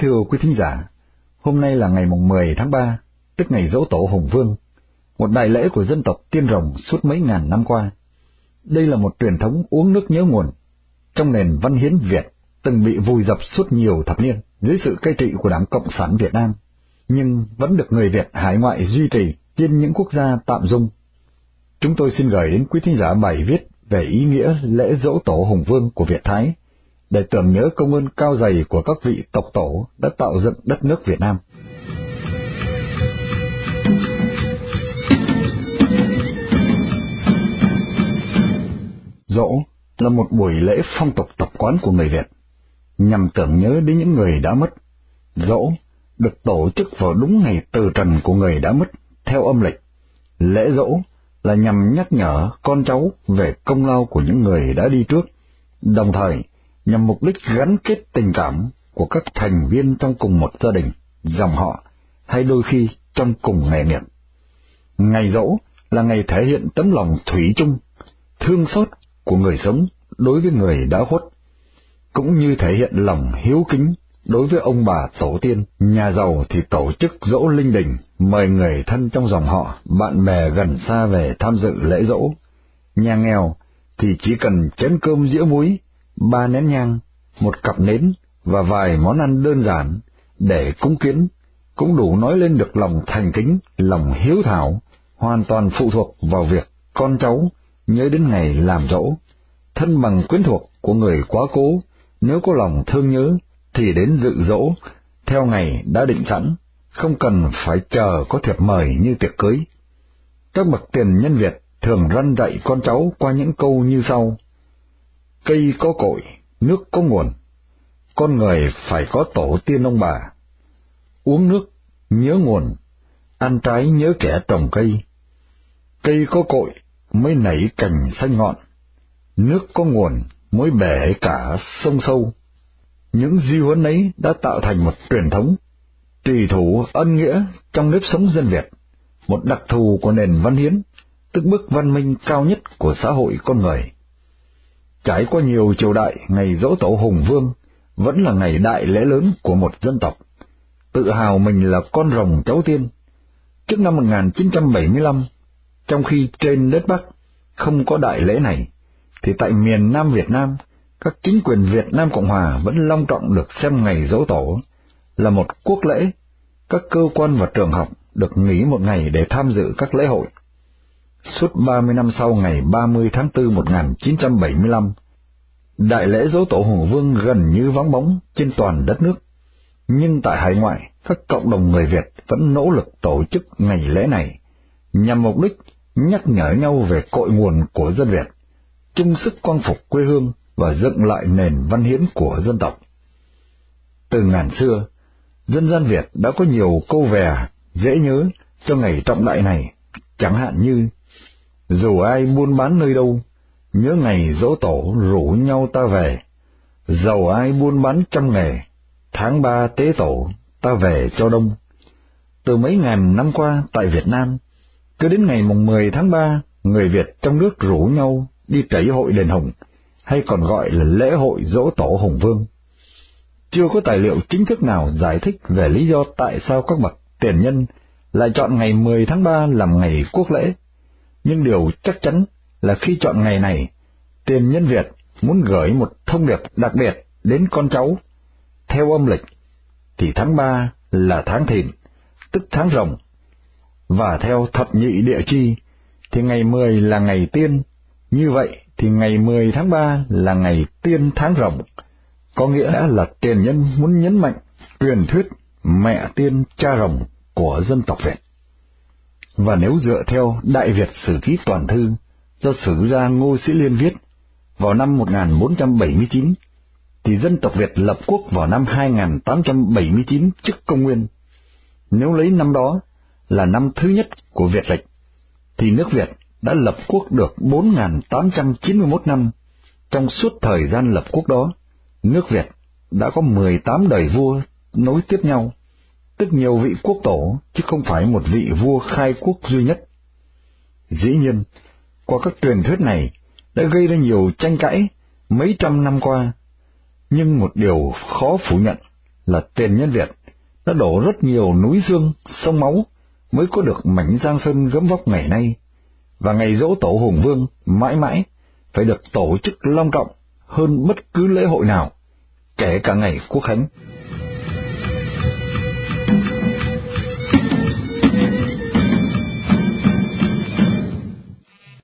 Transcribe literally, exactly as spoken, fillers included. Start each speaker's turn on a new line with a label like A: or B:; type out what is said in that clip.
A: thưa quý thính giả, hôm nay là ngày mùng mười tháng ba, tức ngày Giỗ Tổ Hùng Vương, một đại lễ của dân tộc Tiên Rồng suốt mấy ngàn năm qua. Đây là một truyền thống uống nước nhớ nguồn trong nền văn hiến Việt từng bị vùi dập suốt nhiều thập niên dưới sự cai trị của Đảng Cộng sản Việt Nam, nhưng vẫn được người Việt hải ngoại duy trì trên những quốc gia tạm dung. Chúng tôi xin gửi đến quý thính giả bài viết về ý nghĩa lễ Giỗ Tổ Hùng Vương của Việt Thái, để tưởng nhớ công ơn cao dày của các vị tộc tổ đã tạo dựng đất nước Việt Nam. Giỗ là một buổi lễ phong tục tập quán của người Việt, nhằm tưởng nhớ đến những người đã mất. Giỗ được tổ chức vào đúng ngày từ trần của người đã mất theo âm lịch. Lễ Giỗ là nhằm nhắc nhở con cháu về công lao của những người đã đi trước, đồng thời nhằm mục đích gắn kết tình cảm của các thành viên trong cùng một gia đình, dòng họ, hay đôi khi trong cùng nghề nghiệp. Ngày Giỗ là ngày thể hiện tấm lòng thủy chung, thương xót của người sống đối với người đã khuất, cũng như thể hiện lòng hiếu kính đối với ông bà tổ tiên. Nhà giàu thì tổ chức Giỗ linh đình, mời người thân trong dòng họ, bạn bè gần xa về tham dự lễ Giỗ. Nhà nghèo thì chỉ cần chén cơm dĩa muối, ba nén nhang, một cặp nến và vài món ăn đơn giản để cúng kiến, cũng đủ nói lên được lòng thành kính, lòng hiếu thảo, hoàn toàn phụ thuộc vào việc con cháu nhớ đến ngày làm Giỗ. Thân bằng quyến thuộc của người quá cố, nếu có lòng thương nhớ thì đến dự Giỗ theo ngày đã định sẵn, không cần phải chờ có thiệp mời như tiệc cưới. Các bậc tiền nhân Việt thường răn dạy con cháu qua những câu như sau: cây có cội, nước có nguồn, con người phải có tổ tiên ông bà. Uống nước nhớ nguồn, ăn trái nhớ kẻ trồng cây. Cây có cội mới nảy cành xanh ngọn, nước có nguồn mới bể cả sông sâu. Những di huấn ấy đã tạo thành một truyền thống trì thủ ân nghĩa trong nếp sống dân Việt, một đặc thù của nền văn hiến, tức bước văn minh cao nhất của xã hội con người. Trải qua nhiều triều đại, ngày Giỗ Tổ Hùng Vương vẫn là ngày đại lễ lớn của một dân tộc, tự hào mình là con rồng cháu tiên. Trước năm một nghìn chín trăm bảy mươi lăm, trong khi trên đất Bắc không có đại lễ này, thì tại miền Nam Việt Nam, các chính quyền Việt Nam Cộng Hòa vẫn long trọng được xem ngày Giỗ Tổ là một quốc lễ. Các cơ quan và trường học được nghỉ một ngày để tham dự các lễ hội. Suốt ba mươi năm sau ngày ba mươi tháng tư một nghìn chín trăm bảy mươi lăm, đại lễ Giỗ Tổ Hùng Vương gần như vắng bóng trên toàn đất nước, nhưng tại hải ngoại, các cộng đồng người Việt vẫn nỗ lực tổ chức ngày lễ này, nhằm mục đích nhắc nhở nhau về cội nguồn của dân Việt, chung sức quang phục quê hương và dựng lại nền văn hiến của dân tộc. Từ ngàn xưa, dân gian Việt đã có nhiều câu vè dễ nhớ cho ngày trọng đại này, chẳng hạn như: dù ai buôn bán nơi đâu, nhớ ngày Giỗ Tổ rủ nhau ta về. Dầu ai buôn bán trăm nghề, tháng ba tế tổ ta về cho đông. Từ mấy ngàn năm qua tại Việt Nam, cứ đến ngày mùng mười tháng ba, người Việt trong nước rủ nhau đi trẩy hội đền Hùng, hay còn gọi là lễ hội Giỗ Tổ Hùng Vương. Chưa có tài liệu chính thức nào giải thích về lý do tại sao các bậc tiền nhân lại chọn ngày mười tháng ba làm ngày quốc lễ, nhưng điều chắc chắn là khi chọn ngày này, tiền nhân Việt muốn gửi một thông điệp đặc biệt đến con cháu. Theo âm lịch thì tháng ba là tháng Thìn, tức tháng Rồng, và theo thập nhị địa chi thì ngày mười là ngày Tiên. Như vậy thì ngày mười tháng ba là ngày Tiên tháng Rồng, có nghĩa là tiền nhân muốn nhấn mạnh truyền thuyết mẹ tiên cha rồng của dân tộc Việt. Và nếu dựa theo Đại Việt Sử Ký Toàn Thư do sử gia Ngô Sĩ Liên viết vào năm một nghìn bốn trăm bảy mươi chín, thì dân tộc Việt lập quốc vào năm hai nghìn tám trăm bảy mươi chín trước công nguyên. Nếu lấy năm đó là năm thứ nhất của Việt lịch, thì nước Việt đã lập quốc được bốn nghìn tám trăm chín mươi mốt năm. Trong suốt thời gian lập quốc đó, nước Việt đã có mười tám đời vua nối tiếp nhau, tức nhiều vị quốc tổ, chứ không phải một vị vua khai quốc duy nhất. Dĩ nhiên, qua các truyền thuyết này đã gây ra nhiều tranh cãi mấy trăm năm qua, nhưng một điều khó phủ nhận là tiền nhân Việt đã đổ rất nhiều núi xương, sông máu mới có được mảnh Giang Sơn gấm vóc ngày nay, và ngày giỗ tổ Hùng Vương mãi mãi phải được tổ chức long trọng hơn bất cứ lễ hội nào, kể cả ngày Quốc khánh.